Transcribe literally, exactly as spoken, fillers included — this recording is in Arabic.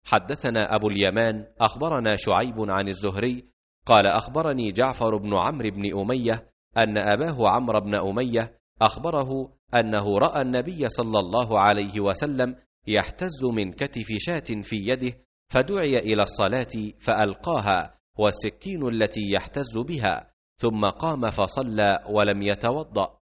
حدثنا أبو اليمان أخبرنا شعيب عن الزهري قال أخبرني جعفر بن عمرو بن أمية أن أباه عمرو بن أمية أخبره أنه رأى النبي صلى الله عليه وسلم يحتز من كتف شاة في يده، فدعي إلى الصلاة فألقاها والسكين التي يحتز بها، ثم قام فصلى ولم يتوضأ.